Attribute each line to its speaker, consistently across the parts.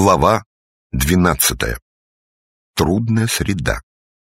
Speaker 1: Глава 12. Трудная среда.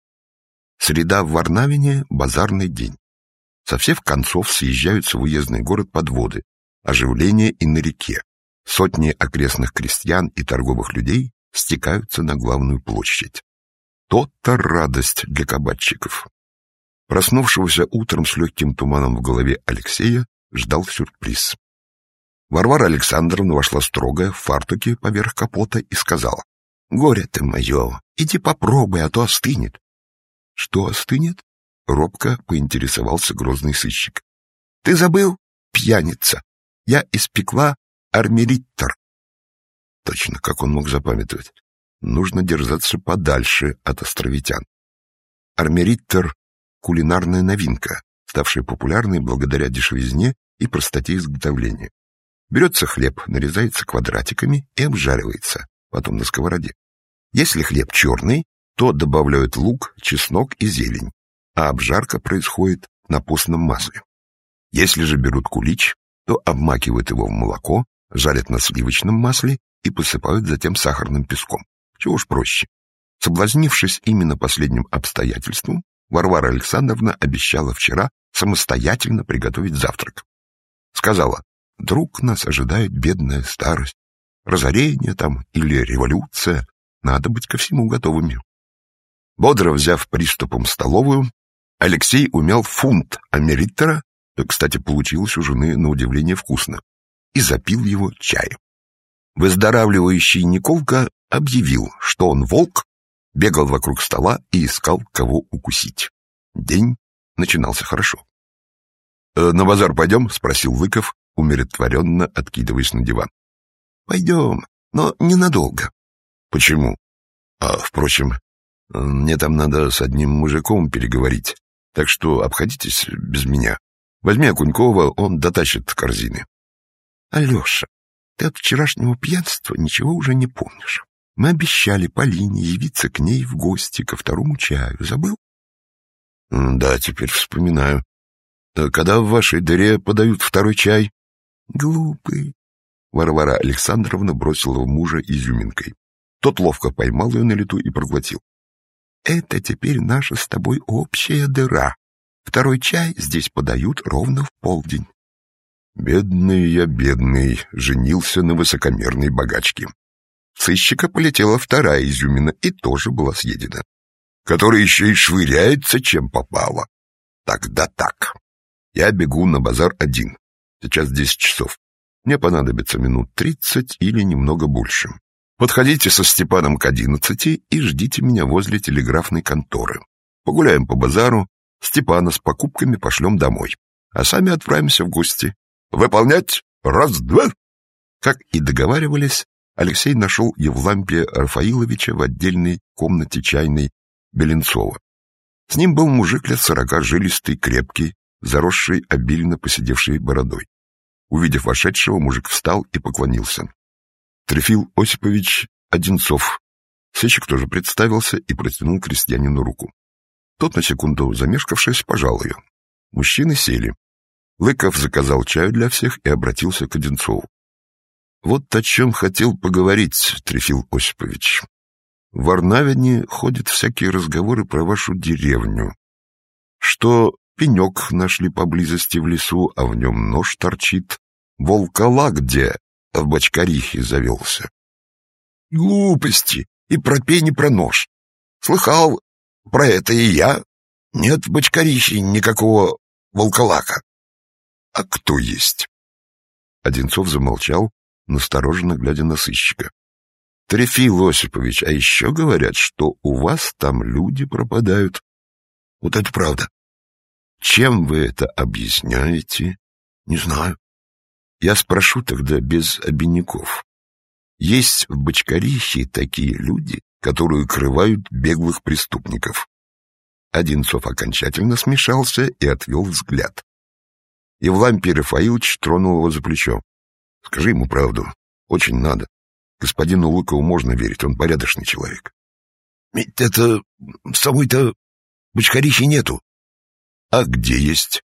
Speaker 1: Среда в Варнавине — базарный день. Со всех концов съезжаются в уездный город подводы, оживление и на реке. Сотни окрестных крестьян и торговых людей стекаются на главную площадь. То-то радость для кабачиков. Проснувшегося утром с легким туманом в голове Алексея ждал сюрприз. Варвара Александровна вошла строгая, в фартуке поверх капота, и сказала: «Горе ты мое, иди попробуй, а то остынет». «Что остынет?» — робко поинтересовался грозный сыщик. «Ты забыл, пьяница? Я испекла армериттер». Точно, как он мог запамятовать. Нужно держаться подальше от островитян. Армериттер — кулинарная новинка, ставшая популярной благодаря дешевизне и простоте изготовления. Берется хлеб, нарезается квадратиками и обжаривается, потом на сковороде. Если хлеб черный, то добавляют лук, чеснок и зелень, а обжарка происходит на постном масле. Если же берут кулич, то обмакивают его в молоко, жарят на сливочном масле и посыпают затем сахарным песком. Чего уж проще. Соблазнившись именно последним обстоятельством, Варвара Александровна обещала вчера самостоятельно приготовить завтрак. Сказала: «Вдруг нас ожидает бедная старость, разорение там или революция, надо быть ко всему готовыми». Бодро взяв приступом столовую, Алексей умял фунт америттера, кстати, получилось у жены на удивление вкусно, и запил его чаем. Выздоравливающий Николка объявил, что он волк, бегал вокруг стола и искал, кого укусить. День начинался хорошо. «На базар пойдем?» — спросил Лыков, умиротворенно откидываясь на диван. «Пойдем, но ненадолго». «Почему?» «Впрочем, мне там надо с одним мужиком переговорить, так что обходитесь без меня. Возьми Окунькова, он дотащит корзины». «Алеша, ты от вчерашнего пьянства ничего уже не помнишь. Мы обещали Полине явиться к ней в гости ко второму чаю. Забыл?» «Да, теперь вспоминаю. Когда в вашей дыре подают второй чай?» «Глупый!» Варвара Александровна бросила в мужа изюминкой. Тот ловко поймал ее на лету и проглотил. «Это теперь наша с тобой общая дыра. Второй чай здесь подают ровно в полдень». Бедный я, бедный, женился на высокомерной богачке. В сыщика полетела вторая изюмина и тоже была съедена. Который еще и швыряется, чем попало. Тогда так. Я бегу на базар один. Сейчас 10 часов. Мне понадобится минут 30 или немного больше. Подходите со Степаном к 11 и ждите меня возле телеграфной конторы. Погуляем по базару, Степана с покупками пошлем домой, а сами отправимся в гости. Выполнять! Раз-два!» Как и договаривались, Алексей нашел Евлампия Рафаиловича в отдельной комнате чайной Беленцова. С ним был мужик лет 40, жилистый, крепкий, заросший обильно поседевшей бородой. Увидев вошедшего, мужик встал и поклонился. Трефил Осипович Одинцов. Сыщик тоже представился и протянул крестьянину руку. Тот, на секунду замешкавшись, пожал ее. Мужчины сели. Лыков заказал чаю для всех и обратился к Одинцову. «Вот о чем хотел поговорить, Трефил Осипович. В Варнавине ходят всякие разговоры про вашу деревню. Что пенек нашли поблизости в лесу, а в нем нож торчит. Волкола где в бочкарихе завелся». «Глупости! И про пень, и про нож. Слыхал про это и я. Нет в бочкарихе никакого волколака». «А кто есть?» Одинцов замолчал, настороженно глядя на сыщика. «Трефил Осипович, а еще говорят, что у вас там люди пропадают». «Вот это правда». «Чем вы это объясняете?» «Не знаю». «Я спрошу тогда без обиняков. Есть в бочкарихе такие люди, которые укрывают беглых преступников». Одинцов окончательно смешался и отвел взгляд. Евлампий Рафаилович тронул его за плечо. «Скажи ему правду. Очень надо. Господину Лыкову можно верить, он порядочный человек». «Ведь это самой-то бочкарихи нету». «А где есть?»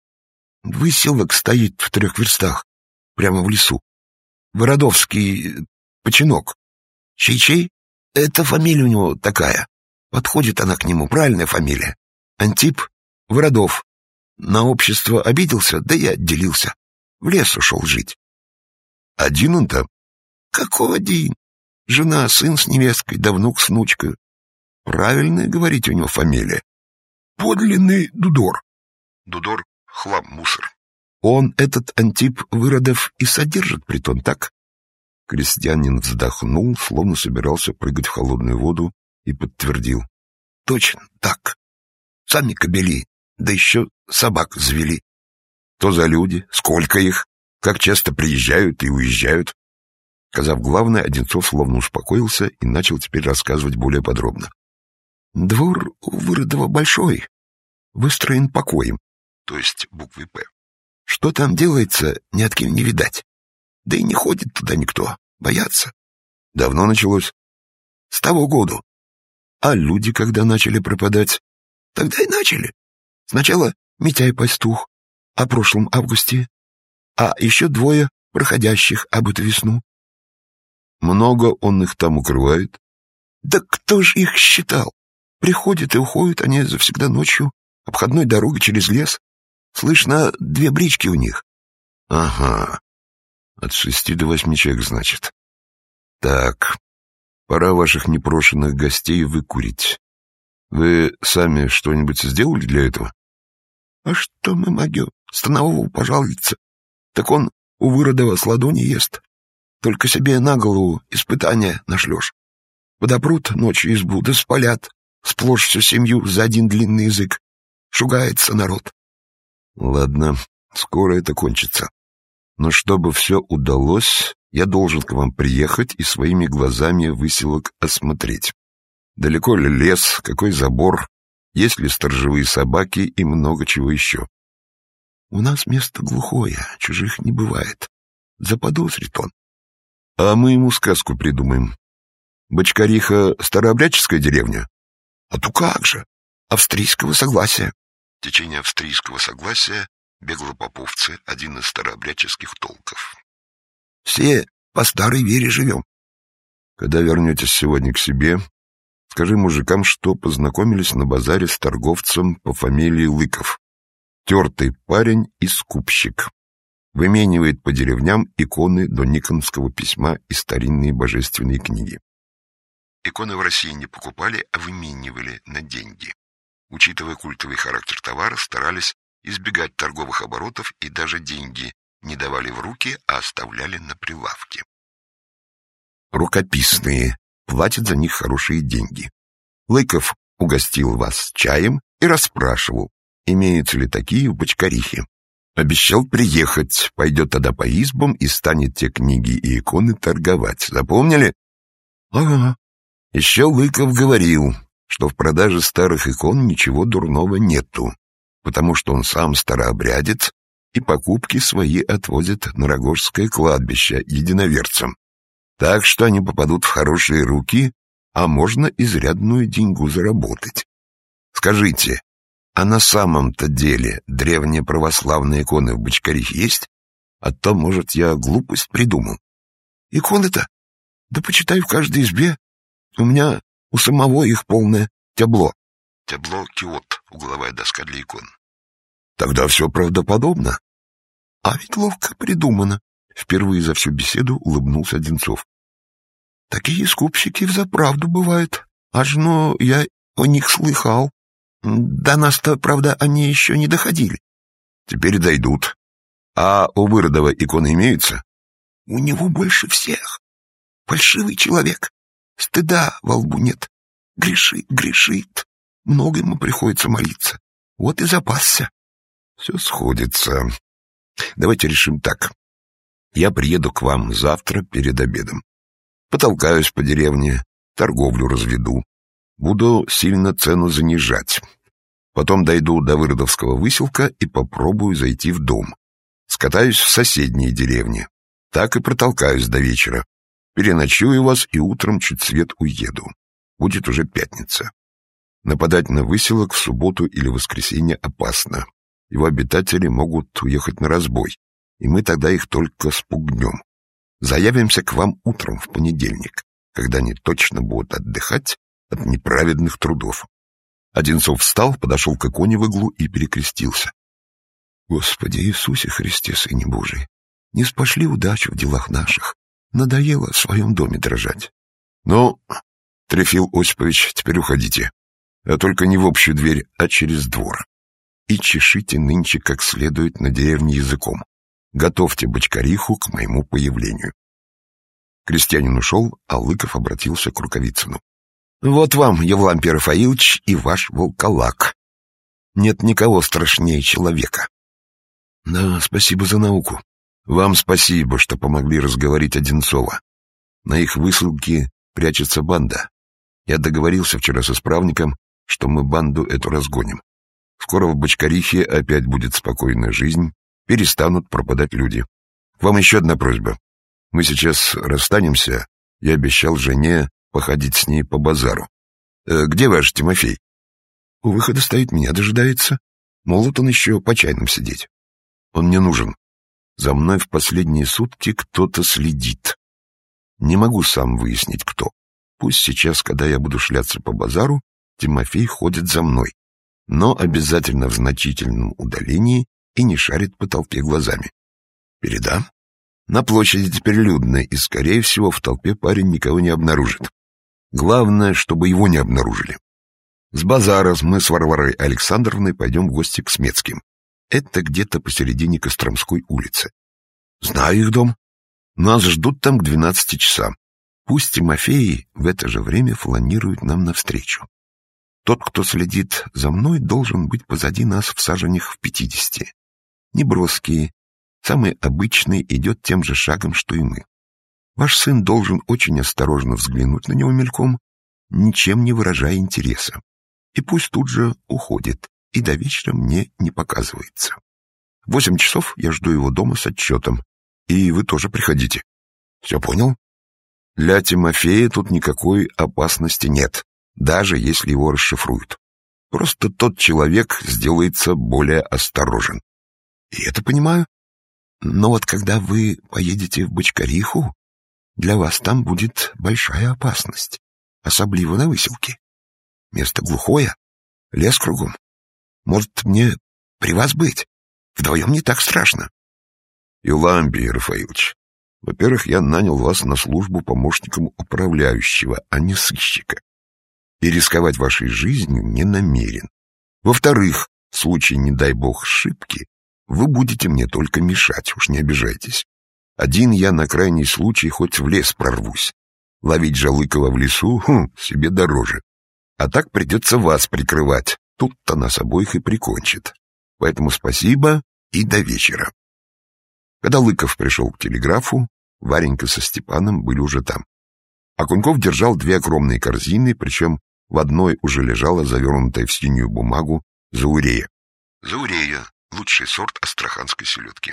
Speaker 1: «Выселок стоит в 3 верстах, прямо в лесу. Городовский починок. Чей-чей? Это фамилия у него такая. Подходит она к нему, правильная фамилия. Антип Вородов. На общество обиделся, да и отделился. В лес ушел жить. Один он там? Какой один? Жена, сын с невесткой, да внук с внучкой. Правильная, говорите, у него фамилия. Подлинный Дудор. Дудор — хлам, мусор. Он, этот Антип Выродов, и содержит притон, так? Крестьянин вздохнул, словно собирался прыгать в холодную воду, и подтвердил. Точно так. Сами кобели, да еще собак завели. Что за люди? Сколько их? Как часто приезжают и уезжают? Сказав главное, Одинцов словно успокоился и начал теперь рассказывать более подробно. Двор у Выродова большой, выстроен покоем, то есть буквой «П». Что там делается, ни от кем не видать. Да и не ходит туда никто, боятся. Давно началось? С того года. А люди, когда начали пропадать? Тогда и начали. Сначала Митяй-пастух, о прошлом августе, а еще 2 проходящих об эту весну. Много он их там укрывает? Да кто ж их считал? Приходят и уходят они завсегда ночью, обходной дорогой через лес. Слышно, 2 брички у них. Ага, от 6 до 8 человек, значит. Так, пора ваших непрошенных гостей выкурить. Вы сами что-нибудь сделали для этого? А что мы могем? Станового пожалуется. Так он у Выродова с ладони ест. Только себе на голову испытания нашлешь. Подопрут ночью избу, да спалят. Сплошь всю семью за один длинный язык. Шугается народ. Ладно, скоро это кончится. Но чтобы все удалось, я должен к вам приехать и своими глазами выселок осмотреть. Далеко ли лес, какой забор, есть ли сторожевые собаки и много чего еще. У нас место глухое, чужих не бывает. Заподозрит он. А мы ему сказку придумаем. Бочкариха — старообрядческая деревня? А то как же, австрийского согласия. Течение австрийского согласия — беглопоповцы, один из старообрядческих толков. Все по старой вере живем. Когда вернетесь сегодня к себе, скажи мужикам, что познакомились на базаре с торговцем по фамилии Лыков. Тертый парень и скупщик. Выменивает по деревням иконы до Никоновского письма и старинные божественные книги. Иконы в России не покупали, а выменивали на деньги. Учитывая культовый характер товара, старались избегать торговых оборотов и даже деньги не давали в руки, а оставляли на прилавке. Рукописные, платят за них хорошие деньги. Лыков угостил вас чаем и расспрашивал, имеются ли такие в Бочкарихе. Обещал приехать, пойдет тогда по избам и станет те книги и иконы торговать. Запомнили? Ага. Еще Лыков говорил, что в продаже старых икон ничего дурного нету, потому что он сам старообрядец и покупки свои отвозит на Рогожское кладбище единоверцам. Так что они попадут в хорошие руки, а можно изрядную деньгу заработать. Скажите, а на самом-то деле древние православные иконы в Бочкарихе есть? А то, может, я глупость придумал. Иконы-то? Да почитай в каждой избе. У меня у самого их полное тябло. Тябло — киот, угловая доска для икон. Тогда все правдоподобно. А ведь ловко придумано. Впервые за всю беседу улыбнулся Одинцов. Такие скупщики взаправду бывают. Аж, но я о них слыхал. До нас-то, правда, они еще не доходили. Теперь дойдут. А у Выродова иконы имеются? У него больше всех. Фальшивый человек. Стыда во лбу нет. Грешит, грешит. Много ему приходится молиться. Вот и запасся. Все сходится. Давайте решим так. Я приеду к вам завтра перед обедом. Потолкаюсь по деревне, торговлю разведу. Буду сильно цену занижать. Потом дойду до Выродовского выселка и попробую зайти в дом. Скатаюсь в соседние деревни. Так и протолкаюсь до вечера. Переночую вас и утром чуть свет уеду. Будет уже пятница. Нападать на выселок в субботу или воскресенье опасно. Его обитатели могут уехать на разбой, и мы тогда их только спугнем. Заявимся к вам утром в понедельник. когда они точно будут отдыхать от неправедных трудов. Одинцов встал, подошел к иконе в углу и перекрестился. Господи Иисусе Христе, Сыне Божий, не спошли удачу в делах наших. Надоело в своем доме дрожать. Ну, Трефил Осипович, теперь уходите. А только не в общую дверь, а через двор. И чешите нынче как следует на деревне языком. Готовьте бочкариху к моему появлению. Крестьянин ушел, а Лыков обратился к Рукавицыну. Вот вам, Евлампий Рафаилович, и ваш волколак. Нет никого страшнее человека. Да, спасибо за науку. Вам спасибо, что помогли разговорить Одинцова. На их высылке прячется банда. Я договорился вчера с исправником, что мы банду эту разгоним. Скоро в Бочкарихе опять будет спокойная жизнь, перестанут пропадать люди. Вам еще одна просьба. Мы сейчас расстанемся, я обещал жене походить с ней по базару. Где ваш Тимофей? У выхода стоит, меня дожидается. Молод он еще по чайным сидеть. Он мне нужен. За мной в последние сутки кто-то следит. Не могу сам выяснить, кто. Пусть сейчас, когда я буду шляться по базару, Тимофей ходит за мной, но обязательно в значительном удалении и не шарит по толпе глазами. Передам. На площади теперь людно, и, скорее всего, в толпе парень никого не обнаружит. Главное, чтобы его не обнаружили. С базара мы с Варварой Александровной пойдем в гости к Смецким. Это где-то посередине Костромской улицы. Знаю их дом. Нас ждут там к 12 часам. Пусть Тимофей в это же время фланирует нам навстречу. Тот, кто следит за мной, должен быть позади нас в саженях в 50. Неброский, самый обычный, идет тем же шагом, что и мы. Ваш сын должен очень осторожно взглянуть на него мельком, ничем не выражая интереса. И пусть тут же уходит, и до вечера мне не показывается. В 8 часов я жду его дома с отчетом, и вы тоже приходите. Все понял? Для Тимофея тут никакой опасности нет, даже если его расшифруют. Просто тот человек сделается более осторожен. И это понимаю. Но вот когда вы поедете в Бочкариху, для вас там будет большая опасность, особливо на выселке. Место глухое, лес кругом. Может, мне при вас быть? Вдвоем не так страшно. Евлампий Рафаилович, во-первых, я нанял вас на службу помощником управляющего, а не сыщика. И рисковать вашей жизнью не намерен. Во-вторых, в случае, не дай бог, ошибки, вы будете мне только мешать, уж не обижайтесь. Один я на крайний случай хоть в лес прорвусь. Ловить Жалыкова в лесу себе дороже. А так придется вас прикрывать. Тут-то нас обоих и прикончит. Поэтому спасибо и до вечера. Когда Лыков пришел к телеграфу, Варенька со Степаном были уже там. Окуньков держал 2 огромные корзины, причем в одной уже лежала завернутая в синюю бумагу заурея. Заурея — лучший сорт астраханской селедки.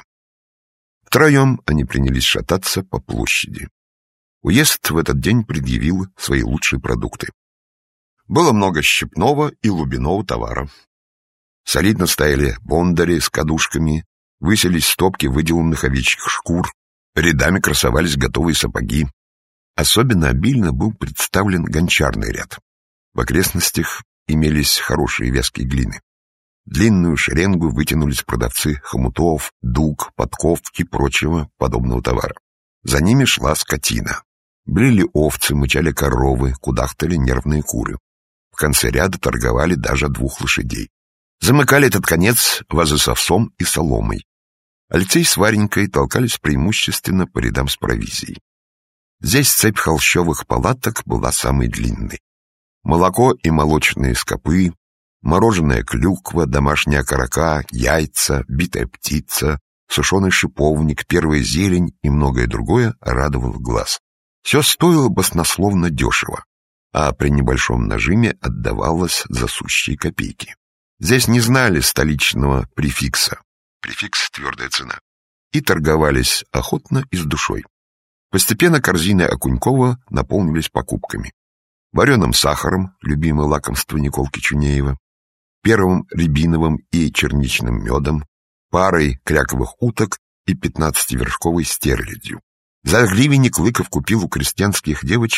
Speaker 1: Втроем они принялись шататься по площади. Уезд в этот день предъявил свои лучшие продукты. Было много щепного и лубиного товара. Солидно стояли бондари с кадушками, высились стопки выделанных овечьих шкур, рядами красовались готовые сапоги. Особенно обильно был представлен гончарный ряд. В окрестностях имелись хорошие вязкие глины. Длинную шеренгу вытянулись продавцы хомутов, дуг, подков и прочего подобного товара. За ними шла скотина. Блеяли овцы, мычали коровы, кудахтали нервные куры. В конце ряда торговали даже 2 лошадей. Замыкали этот конец вазы с овсом и соломой. Алексей с Варенькой толкались преимущественно по рядам с провизией. Здесь цепь холщовых палаток была самой длинной. Молоко и молочные скопы, мороженая клюква, домашняя окорока, яйца, битая птица, сушеный шиповник, первая зелень и многое другое радовало глаз. Все стоило баснословно дешево, а при небольшом нажиме отдавалось за сущие копейки. Здесь не знали столичного префикса. Префикс — твердая цена. И торговались охотно и с душой. Постепенно корзины Окунькова наполнились покупками. Вареным сахаром, любимое лакомство Николки Чунеева, первым рябиновым и черничным медом, парой кряковых уток и 15-вершковой стерлядью. За гривенник Лыков купил у крестьянских девочек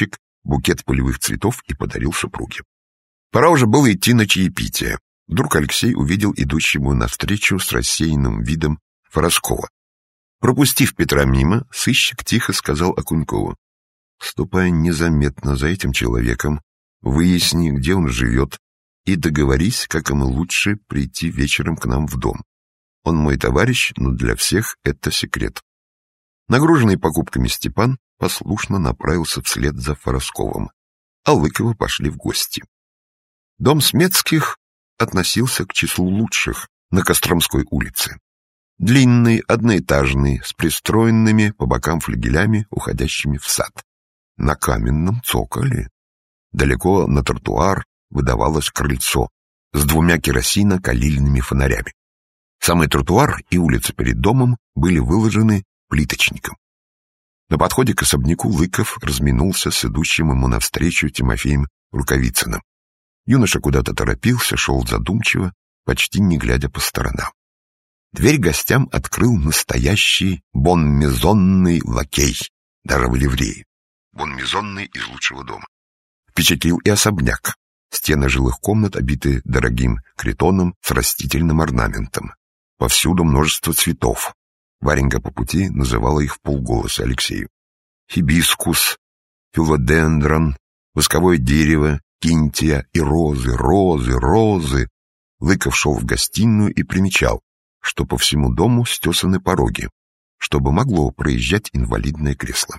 Speaker 1: букет полевых цветов и подарил супруге. Пора уже было идти на чаепитие. Вдруг Алексей увидел идущему навстречу с рассеянным видом Фороскова. Пропустив Петра мимо, сыщик тихо сказал Окунькову: «Ступай незаметно за этим человеком, выясни, где он живет, и договорись, как ему лучше прийти вечером к нам в дом. Он мой товарищ, но для всех это секрет». Нагруженный покупками Степан послушно направился вслед за Форосковым, а Лыковы пошли в гости. Дом Смецких относился к числу лучших на Костромской улице. Длинный, одноэтажный, с пристроенными по бокам флигелями, уходящими в сад. На каменном цоколе. Далеко на тротуар выдавалось крыльцо с 2 керосино-калильными фонарями. Самый тротуар и улица перед домом были выложены плиточником. На подходе к особняку Лыков разминулся с идущим ему навстречу Тимофеем Рукавицыным. Юноша куда-то торопился, шел задумчиво, почти не глядя по сторонам. Дверь гостям открыл настоящий бонмезонный лакей, даже в ливрее. Бонмезонный из лучшего дома. Впечатлил и особняк. Стены жилых комнат обиты дорогим критоном с растительным орнаментом. Повсюду множество цветов. Варенька по пути называла их вполголоса Алексею. Хибискус, филодендрон, восковое дерево, кинтия и розы, розы, розы. Лыков шел в гостиную и примечал, что по всему дому стесаны пороги, чтобы могло проезжать инвалидное кресло.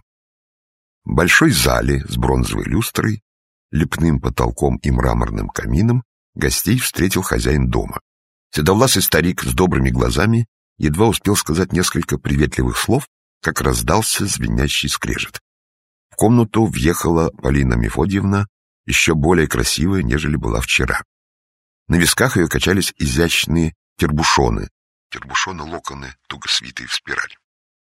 Speaker 1: В большой зале с бронзовой люстрой, лепным потолком и мраморным камином гостей встретил хозяин дома. Седовласый старик с добрыми глазами едва успел сказать несколько приветливых слов, как раздался звенящий скрежет. В комнату въехала Полина Мефодьевна, еще более красивая, нежели была вчера. На висках ее качались изящные тербушоны. Тербушоны-локоны, туго свитые в спираль.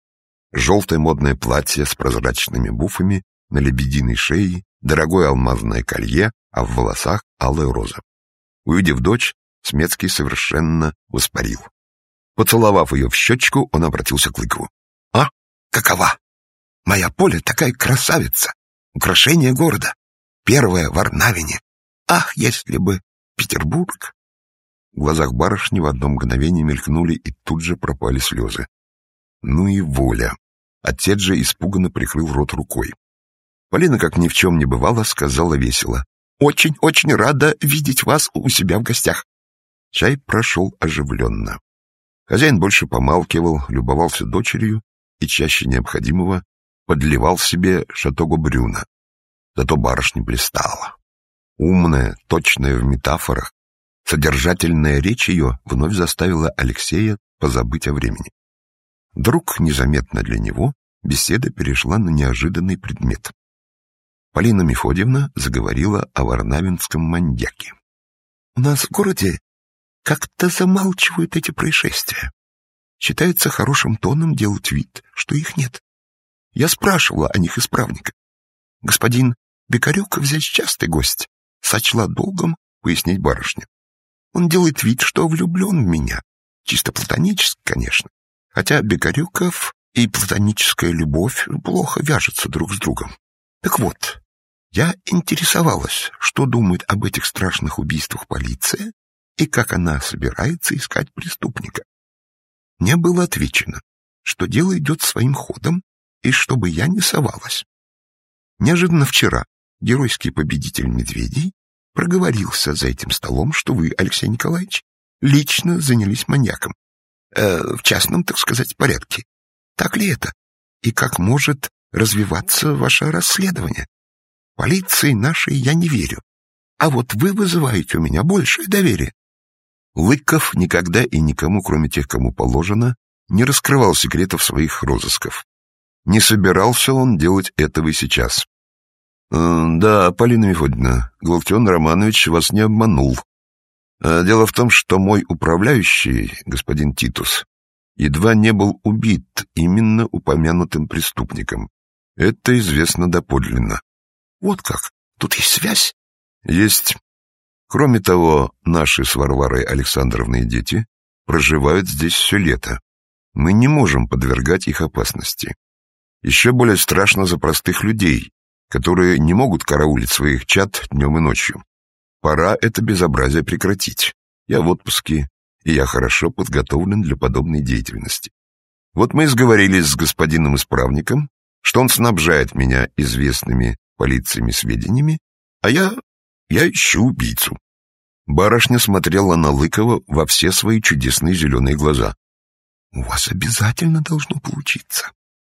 Speaker 1: Желтое модное платье с прозрачными буфами, на лебединой шее, дорогое алмазное колье, а в волосах алая роза. Увидев дочь, Смецкий совершенно воспарил. Поцеловав ее в щечку, он обратился к Лыкову. «А, какова? Моя Поля такая красавица! Украшение города! Первая в Варнавине! Ах, если бы Петербург!» В глазах барышни в одно мгновение мелькнули и тут же пропали слезы. Ну и воля! Отец же испуганно прикрыл рот рукой. Полина, как ни в чем не бывало, сказала весело: «Очень-очень рада видеть вас у себя в гостях». Чай прошел оживленно. Хозяин больше помалкивал, любовался дочерью и чаще необходимого подливал себе шато-гобрюна. Зато барышня блистала. Умная, точная в метафорах, содержательная речь ее вновь заставила Алексея позабыть о времени. Вдруг, незаметно для него, беседа перешла на неожиданный предмет. Полина Мефодьевна заговорила о варнавинском маньяке. «У нас в городе как-то замалчивают эти происшествия. Считается хорошим тоном делать вид, что их нет. Я спрашивала о них исправника. Господин Бекарюк здесь частый гость, сочла долгом пояснить барышне. Он делает вид, что влюблен в меня. Чисто платонически, конечно. Хотя Бекарюков и платоническая любовь плохо вяжутся друг с другом. Так вот, я интересовалась, что думает об этих страшных убийствах полиция и как она собирается искать преступника. Мне было отвечено, что дело идет своим ходом и чтобы я не совалась. Неожиданно вчера геройский победитель Медведей проговорился за этим столом, что вы, Алексей Николаевич, лично занялись маньяком. В частном, так сказать, порядке. Так ли это? И как может развиваться ваше расследование? Полиции нашей я не верю. А вот вы вызываете у меня большее доверие. Лыков никогда и никому, кроме тех, кому положено, не раскрывал секретов своих розысков. Не собирался он делать этого и сейчас. Да, Полина Мефодьевна, Галактион Романович вас не обманул. Дело в том, что мой управляющий, господин Титус, едва не был убит именно упомянутым преступником. Это известно доподлинно. Вот как? Тут есть связь? Есть. Кроме того, наши с Варварой Александровной дети проживают здесь все лето. Мы не можем подвергать их опасности. Еще более страшно за простых людей, которые не могут караулить своих чад днем и ночью. Пора это безобразие прекратить. Я в отпуске, и я хорошо подготовлен для подобной деятельности. Вот мы и сговорились с господином исправником, что он снабжает меня известными полициями сведениями, а я ищу убийцу. Барышня смотрела на Лыкова во все свои чудесные зеленые глаза. «У вас обязательно должно получиться.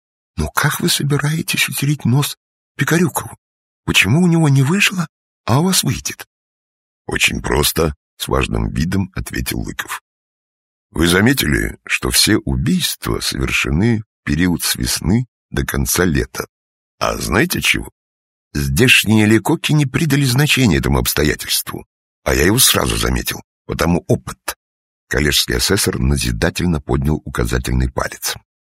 Speaker 1: Но как вы собираетесь утереть нос Пикарюкову? Почему у него не вышло, а у вас выйдет?» «Очень просто», — с важным видом ответил Лыков. «Вы заметили, что все убийства совершены в период с весны до конца лета? А знаете чего? Здешние лекоки не придали значения этому обстоятельству, а я его сразу заметил, потому опыт». Коллежский асессор назидательно поднял указательный палец.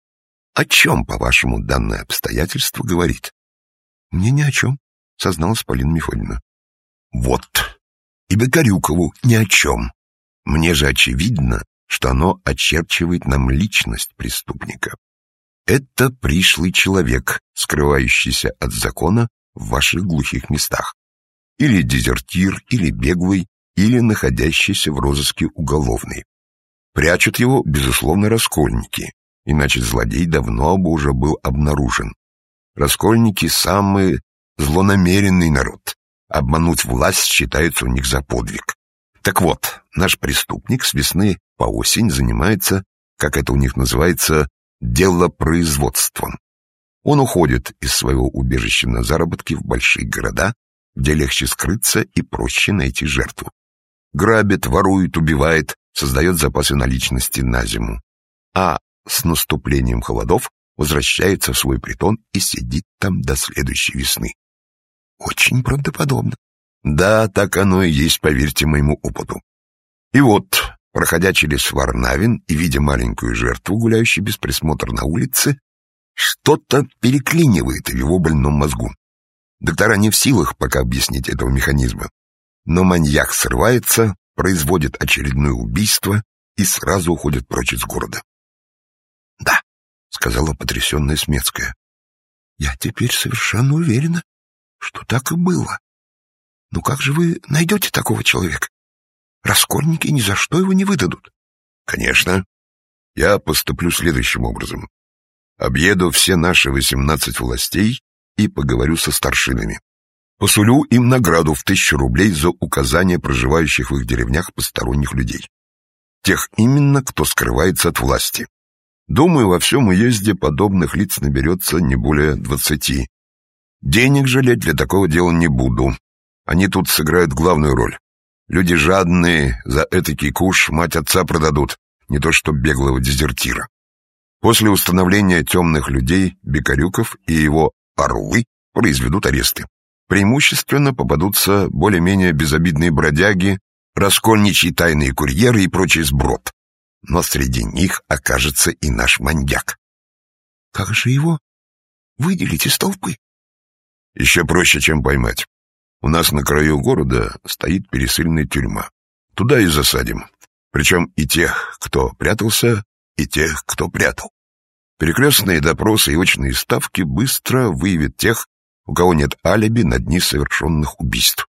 Speaker 1: «О чем, по-вашему, данное обстоятельство говорит?» «Мне ни о чем», — созналась Полина Мефодьевна. «Вот, и Бекарюкову ни о чем. Мне же очевидно, что оно очерчивает нам личность преступника. Это пришлый человек, скрывающийся от закона в ваших глухих местах. Или дезертир, или беглый, или находящийся в розыске уголовный. Прячут его, безусловно, раскольники, иначе злодей давно бы уже был обнаружен. Раскольники — самый злонамеренный народ. Обмануть власть считается у них за подвиг. Так вот, наш преступник с весны по осень занимается, как это у них называется, делопроизводством. Он уходит из своего убежища на заработки в большие города, где легче скрыться и проще найти жертву. Грабит, ворует, убивает, создает запасы наличности на зиму. А с наступлением холодов возвращается в свой притон и сидит там до следующей весны. Очень правдоподобно. Да, так оно и есть, поверьте моему опыту. И вот, проходя через Варнавин и видя маленькую жертву, гуляющую без присмотра на улице, что-то переклинивает в его больном мозгу. Доктора не в силах пока объяснить этого механизма. Но маньяк срывается, производит очередное убийство и сразу уходит прочь из города. «Да», — сказала потрясенная Смецкая, — «я теперь совершенно уверена, что так и было. Но как же вы найдете такого человека? Раскольники ни за что его не выдадут». «Конечно. Я поступлю следующим образом. Объеду все наши 18 властей и поговорю со старшинами. Посулю им награду в 1000 рублей за указание проживающих в их деревнях посторонних людей. Тех именно, кто скрывается от власти. Думаю, во всем уезде подобных лиц наберется не более 20. Денег жалеть для такого дела не буду. Они тут сыграют главную роль. Люди жадные, за этакий куш мать отца продадут, не то что беглого дезертира. После установления темных людей Бекарюков и его орлы произведут аресты. Преимущественно попадутся более-менее безобидные бродяги, раскольничьи тайные курьеры и прочий сброд. Но среди них окажется и наш маньяк. Как же его выделить из толпы? Еще проще, чем поймать. У нас на краю города стоит пересыльная тюрьма. Туда и засадим. Причем и тех, кто прятался, и тех, кто прятал. Перекрестные допросы и очные ставки быстро выявят тех, у кого нет алиби на дни совершенных убийств.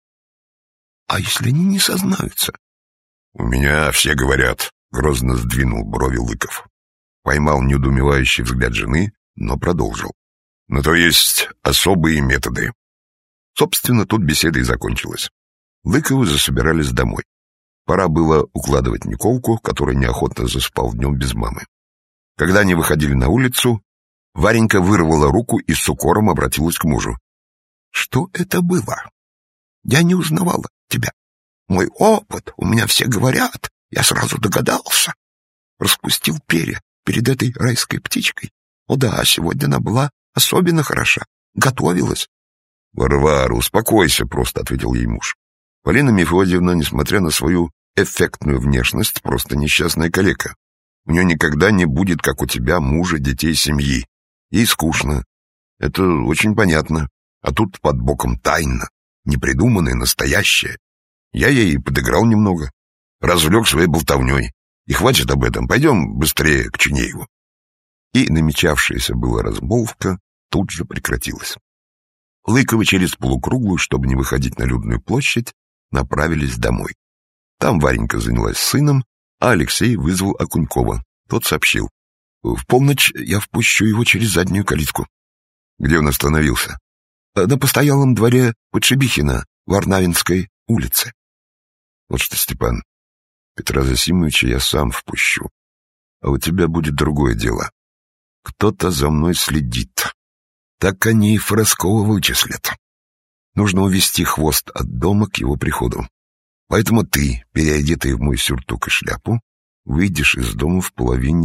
Speaker 1: А если они не сознаются? У меня все говорят, грозно сдвинул брови Лыков. Поймал недоумевающий взгляд жены, но продолжил. Но то есть особые методы. Собственно, тут беседа и закончилась. Лыковы засобирались домой. Пора было укладывать Николку, который неохотно заспал днем без мамы. Когда они выходили на улицу, Варенька вырвала руку и с укором обратилась к мужу. «Что это было? Я не узнавала тебя. Мой опыт, у меня все говорят, я сразу догадался. Распустил перья перед этой райской птичкой. О да, сегодня она была особенно хороша, готовилась». «Варвара, успокойся», — просто ответил ей муж. Полина Мефодьевна, несмотря на свою эффектную внешность, просто несчастная калека. У нее никогда не будет, как у тебя, мужа, детей, семьи. Ей скучно. Это очень понятно. А тут под боком тайна, непридуманная, настоящая. Я ей подыграл немного, развлек своей болтовней. И хватит об этом, пойдем быстрее к Чинееву. И намечавшаяся была размолвка тут же прекратилась. Лыковы через полукруглую, чтобы не выходить на людную площадь, направились домой. Там Варенька занялась сыном, а Алексей вызвал Окунькова. Тот сообщил: в полночь я впущу его через заднюю калитку. Где он остановился? На постоялом дворе Подшибихина, Варнавинской улице. Вот что, Степан, Петра Засимовича я сам впущу. А у тебя будет другое дело. Кто-то за мной следит. Так они и Фороскова вычислят. Нужно увести хвост от дома к его приходу. Поэтому ты, переодетый в мой сюртук и шляпу, выйдешь из дома в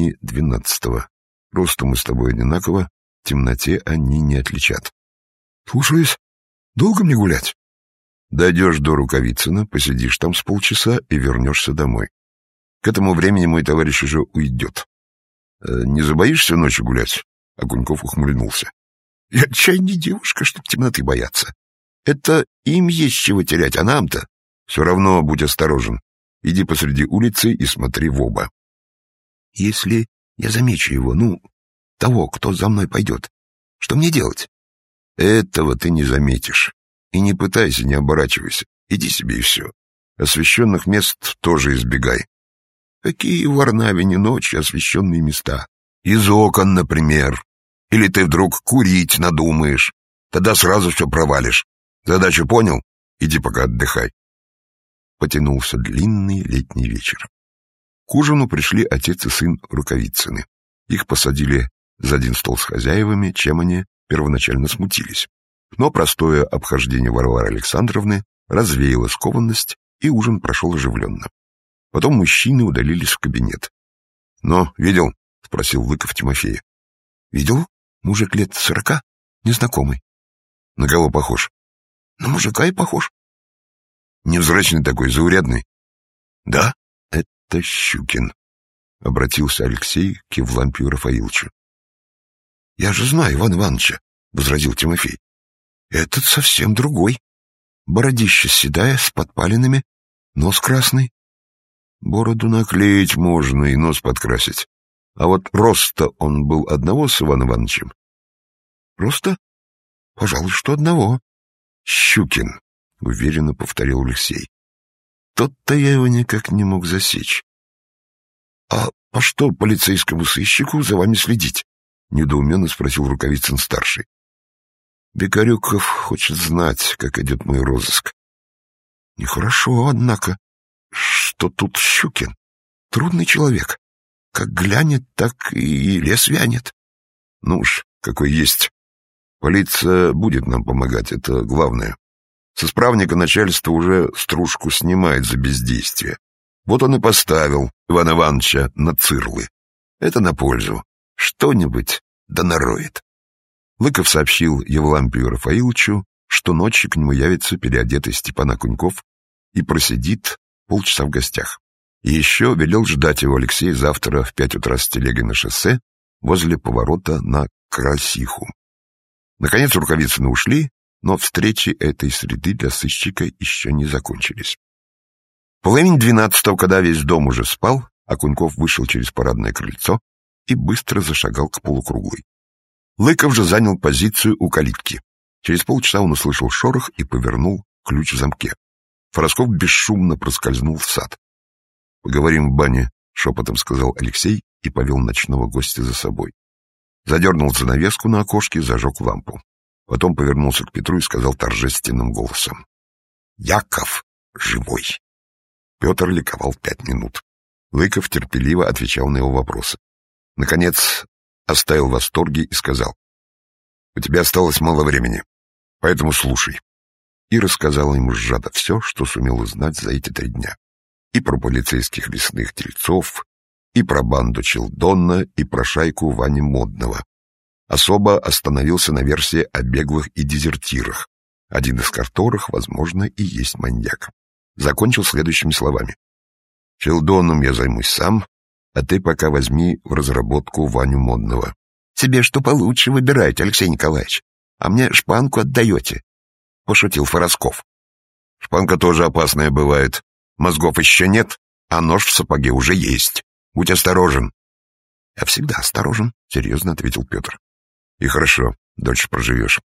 Speaker 1: 11:30. Ростом мы с тобой одинаково, в темноте они не отличат. Слушаюсь. Долго мне гулять? Дойдешь до Рукавицына, посидишь там с полчаса и вернешься домой. К этому времени мой товарищ уже уйдет. Не забоишься ночью гулять? Окуньков ухмыльнулся. Я чай не девушка, чтоб темноты бояться. Это им есть чего терять, а нам-то все равно будь осторожен. Иди посреди улицы и смотри в оба. Если я замечу его, того, кто за мной пойдет, что мне делать? Этого ты не заметишь. И не пытайся, не оборачивайся. Иди себе и все. Освещенных мест тоже избегай. Какие в Варнавине ночью освещенные места? Из окон, например. Или ты вдруг курить надумаешь. Тогда сразу все провалишь. Задачу понял? Иди пока отдыхай. Потянулся длинный летний вечер. К ужину пришли отец и сын Рукавицыны. Их посадили за один стол с хозяевами, чем они первоначально смутились. Но простое обхождение Варвары Александровны развеяло скованность, и ужин прошел оживленно. Потом мужчины удалились в кабинет. — Ну, видел? — спросил Лыков Тимофея. — Видел? Мужик лет 40, незнакомый. — На кого похож? — На мужика и похож. — Невзрачный такой, заурядный. — Да, это Щукин, — обратился Алексей к Евлампию Рафаиловичу. — Я же знаю Ивана Ивановича, — возразил Тимофей. — Этот совсем другой. Бородища седая, с подпалинами, нос красный. Бороду наклеить можно и нос подкрасить. А вот роста он был одного с Иваном Ивановичем. — Роста? Пожалуй, что одного. — Щукин, — уверенно повторил Алексей. Тот-то я его никак не мог засечь. — А по что полицейскому сыщику за вами следить? — недоуменно спросил Рукавицын-старший. — Бекарюков хочет знать, как идет мой розыск. — Нехорошо, однако, что тут Щукин. Трудный человек. Как глянет, так и лес вянет. Ну уж, какой есть. Полиция будет нам помогать, это главное. С исправника начальство уже стружку снимает за бездействие. Вот он и поставил Ивана Ивановича на цирлы. Это на пользу. Что-нибудь да нароет. Лыков сообщил Евлампию Рафаиловичу, что ночью к нему явится переодетый Степан Окуньков и просидит полчаса в гостях. И еще велел ждать его Алексей завтра в 5 утра с телегой на шоссе возле поворота на Красиху. Наконец Рукавицыны ушли, но встречи этой среды для сыщика еще не закончились. В половине 12-го, когда весь дом уже спал, Окуньков вышел через парадное крыльцо и быстро зашагал к полукруглой. Лыков же занял позицию у калитки. Через полчаса он услышал шорох и повернул ключ в замке. Форосков бесшумно проскользнул в сад. — Поговорим в бане, — шепотом сказал Алексей и повел ночного гостя за собой. Задернул занавеску на окошке, зажег лампу. Потом повернулся к Петру и сказал торжественным голосом: — Яков живой! Петр ликовал 5 минут. Лыков терпеливо отвечал на его вопросы. Наконец оставил в восторге и сказал: — У тебя осталось мало времени, поэтому слушай. И рассказал ему сжато все, что сумел узнать за эти 3 дня. И про полицейских лесных тельцов, и про банду Челдона, и про шайку Вани Модного. Особо остановился на версии о беглых и дезертирах, один из которых, возможно, и есть маньяк. Закончил следующими словами: — Челдоном я займусь сам, а ты пока возьми в разработку Ваню Модного. — Себе что получше выбирайте, Алексей Николаевич, а мне шпанку отдаете, — пошутил Форосков. — Шпанка тоже опасная бывает. Мозгов еще нет, а нож в сапоге уже есть. Будь осторожен. — Я всегда осторожен, — серьезно ответил Петр. — И хорошо, дольше проживешь.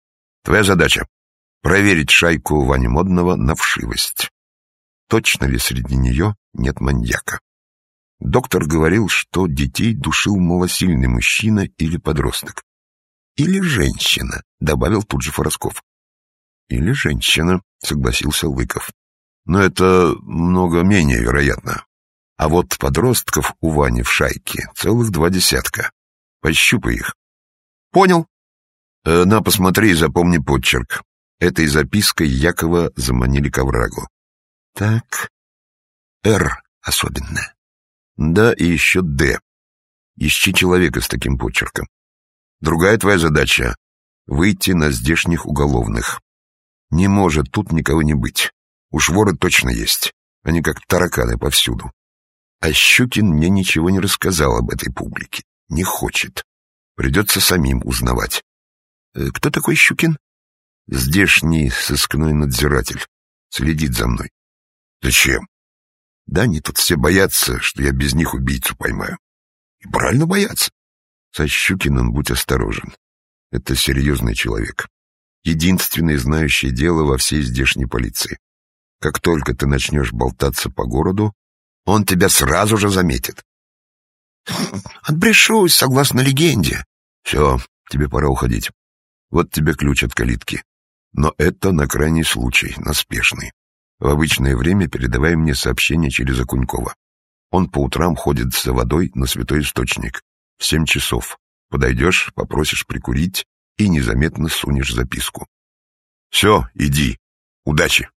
Speaker 1: Твоя задача — проверить шайку Вани Модного на вшивость. Точно ли среди нее нет маньяка? Доктор говорил, что детей душил малосильный мужчина или подросток. Или женщина, добавил тут же Форосков. Или женщина, согласился Лыков. Но это много менее вероятно. А вот подростков у Вани в шайке целых 2 десятка. Пощупай их. Понял. На, посмотри и запомни подчерк. Этой запиской Якова заманили к оврагу. Так, «Р» особенно. Да, и еще «Д». Ищи человека с таким почерком. Другая твоя задача — выйти на здешних уголовных. Не может тут никого не быть. Уж воры точно есть. Они как тараканы повсюду. А Щукин мне ничего не рассказал об этой публике. Не хочет. Придется самим узнавать. Кто такой Щукин? Здешний сыскной надзиратель. Следит за мной. Зачем? Да они тут все боятся, что я без них убийцу поймаю. И правильно боятся. Со Щукиным будь осторожен. Это серьезный человек. Единственный знающий дело во всей здешней полиции. Как только ты начнешь болтаться по городу, он тебя сразу же заметит. Отбрешусь, согласно легенде. Все, тебе пора уходить. Вот тебе ключ от калитки. Но это на крайний случай, на спешный. В обычное время передавай мне сообщение через Окунькова. Он по утрам ходит за водой на святой источник. В 7 часов. Подойдешь, попросишь прикурить и незаметно сунешь записку. Все, иди. Удачи.